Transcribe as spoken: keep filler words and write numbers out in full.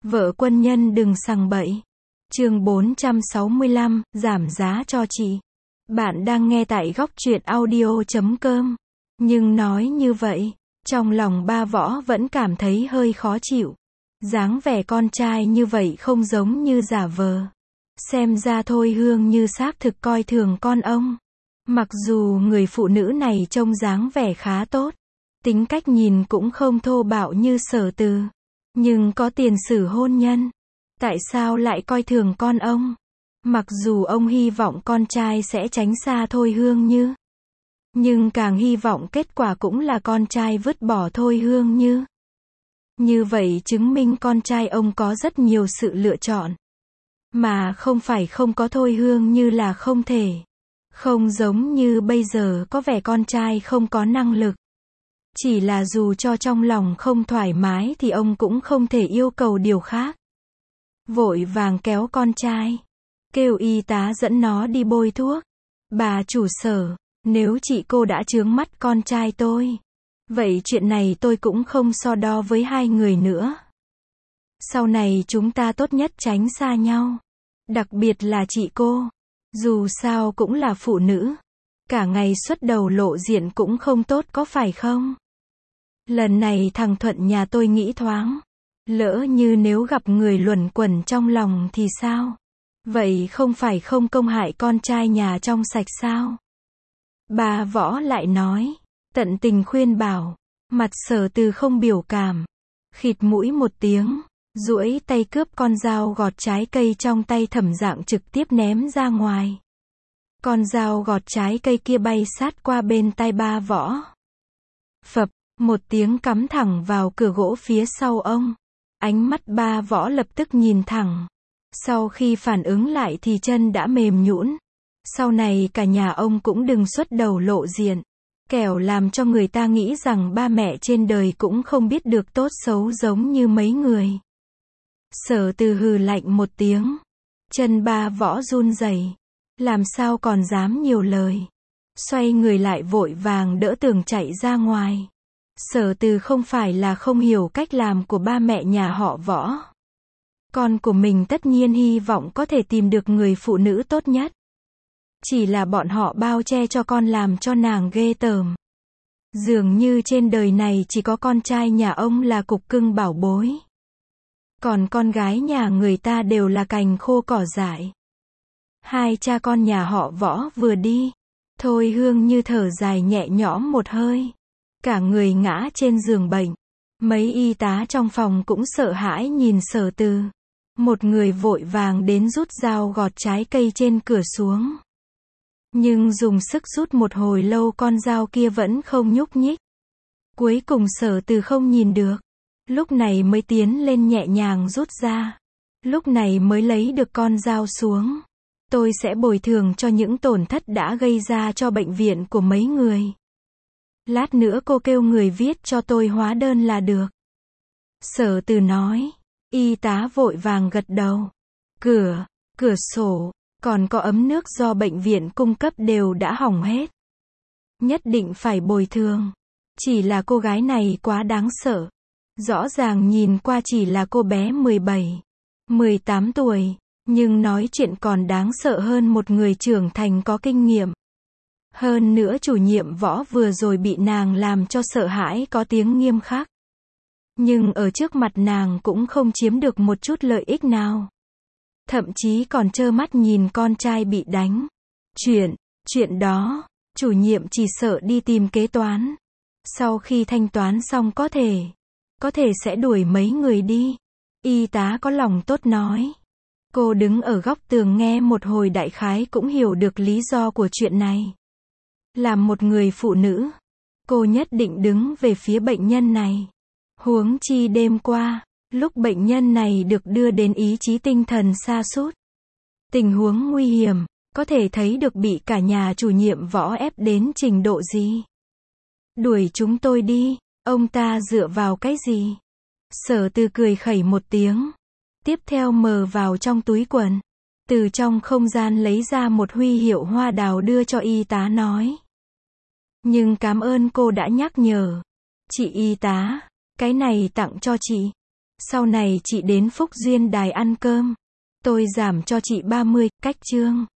Vợ quân nhân đừng sằng bậy. Chương bốn trăm sáu mươi lăm, giảm giá cho chị. Bạn đang nghe tại góc truyện audio chấm com. Nhưng nói như vậy, trong lòng ba Võ vẫn cảm thấy hơi khó chịu. Dáng vẻ con trai như vậy không giống như giả vờ. Xem ra Thôi Hương như xác thực coi thường con ông. Mặc dù người phụ nữ này trông dáng vẻ khá tốt, tính cách nhìn cũng không thô bạo như Sở Từ, nhưng có tiền sử hôn nhân. Tại sao lại coi thường con ông? Mặc dù ông hy vọng con trai sẽ tránh xa Thôi Hương Như, nhưng càng hy vọng kết quả cũng là con trai vứt bỏ Thôi Hương Như. Như vậy chứng minh con trai ông có rất nhiều sự lựa chọn. Mà không phải không có Thôi Hương Như là không thể. Không giống như bây giờ có vẻ con trai không có năng lực. Chỉ là dù cho trong lòng không thoải mái thì ông cũng không thể yêu cầu điều khác. Vội vàng kéo con trai, kêu y tá dẫn nó đi bôi thuốc. Bà chủ Sở, nếu chị cô đã chướng mắt con trai tôi, vậy chuyện này tôi cũng không so đo với hai người nữa. Sau này chúng ta tốt nhất tránh xa nhau. Đặc biệt là chị cô. Dù sao cũng là phụ nữ. Cả ngày xuất đầu lộ diện cũng không tốt có phải không? Lần này thằng Thuận nhà tôi nghĩ thoáng. Lỡ như nếu gặp người luẩn quẩn trong lòng thì sao? Vậy không phải không công hại con trai nhà trong sạch sao? Bà Võ lại nói, tận tình khuyên bảo. Mặt Sở Từ không biểu cảm, khịt mũi một tiếng, duỗi tay cướp con dao gọt trái cây trong tay Thẩm Dạng trực tiếp ném ra ngoài. Con dao gọt trái cây kia bay sát qua bên tai ba Võ. Phập, một tiếng cắm thẳng vào cửa gỗ phía sau ông. Ánh mắt ba Võ lập tức nhìn thẳng. Sau khi phản ứng lại thì chân đã mềm nhũn. Sau này cả nhà ông cũng đừng xuất đầu lộ diện. Kẻo làm cho người ta nghĩ rằng ba mẹ trên đời cũng không biết được tốt xấu giống như mấy người. Sở Từ hừ lạnh một tiếng. Chân ba Võ run rẩy, làm sao còn dám nhiều lời. Xoay người lại vội vàng đỡ tường chạy ra ngoài. Sở Từ không phải là không hiểu cách làm của ba mẹ nhà họ Võ. Con của mình tất nhiên hy vọng có thể tìm được người phụ nữ tốt nhất. Chỉ là bọn họ bao che cho con làm cho nàng ghê tởm. Dường như trên đời này chỉ có con trai nhà ông là cục cưng bảo bối. Còn con gái nhà người ta đều là cành khô cỏ dại. Hai cha con nhà họ Võ vừa đi, Thôi Hương Như thở dài nhẹ nhõm một hơi. Cả người ngã trên giường bệnh. Mấy y tá trong phòng cũng sợ hãi nhìn Sở Từ. Một người vội vàng đến rút dao gọt trái cây trên cửa xuống. Nhưng dùng sức rút một hồi lâu con dao kia vẫn không nhúc nhích. Cuối cùng Sở Từ không nhìn được. Lúc này mới tiến lên nhẹ nhàng rút ra. Lúc này mới lấy được con dao xuống. Tôi sẽ bồi thường cho những tổn thất đã gây ra cho bệnh viện của mấy người. Lát nữa cô kêu người viết cho tôi hóa đơn là được. Sở Từ nói. Y tá vội vàng gật đầu. Cửa, cửa sổ, còn có ấm nước do bệnh viện cung cấp đều đã hỏng hết. Nhất định phải bồi thường. Chỉ là cô gái này quá đáng sợ. Rõ ràng nhìn qua chỉ là cô bé mười bảy, mười tám tuổi, nhưng nói chuyện còn đáng sợ hơn một người trưởng thành có kinh nghiệm. Hơn nữa chủ nhiệm Võ vừa rồi bị nàng làm cho sợ hãi có tiếng nghiêm khắc. Nhưng ở trước mặt nàng cũng không chiếm được một chút lợi ích nào. Thậm chí còn trơ mắt nhìn con trai bị đánh. Chuyện, chuyện đó, chủ nhiệm chỉ sợ đi tìm kế toán. Sau khi thanh toán xong có thể, có thể sẽ đuổi mấy người đi. Y tá có lòng tốt nói. Cô đứng ở góc tường nghe một hồi đại khái cũng hiểu được lý do của chuyện này. Làm một người phụ nữ, cô nhất định đứng về phía bệnh nhân này. Huống chi đêm qua, lúc bệnh nhân này được đưa đến ý chí tinh thần sa sút. Tình huống nguy hiểm, có thể thấy được bị cả nhà chủ nhiệm Võ ép đến trình độ gì. Đuổi chúng tôi đi, ông ta dựa vào cái gì? Sở Từ cười khẩy một tiếng. Tiếp theo mờ vào trong túi quần. Từ trong không gian lấy ra một huy hiệu hoa đào đưa cho y tá nói. Nhưng cảm ơn cô đã nhắc nhở. Chị y tá, cái này tặng cho chị. Sau này chị đến Phúc Duyên Đài ăn cơm. Tôi giảm cho chị ba mươi, cách chương.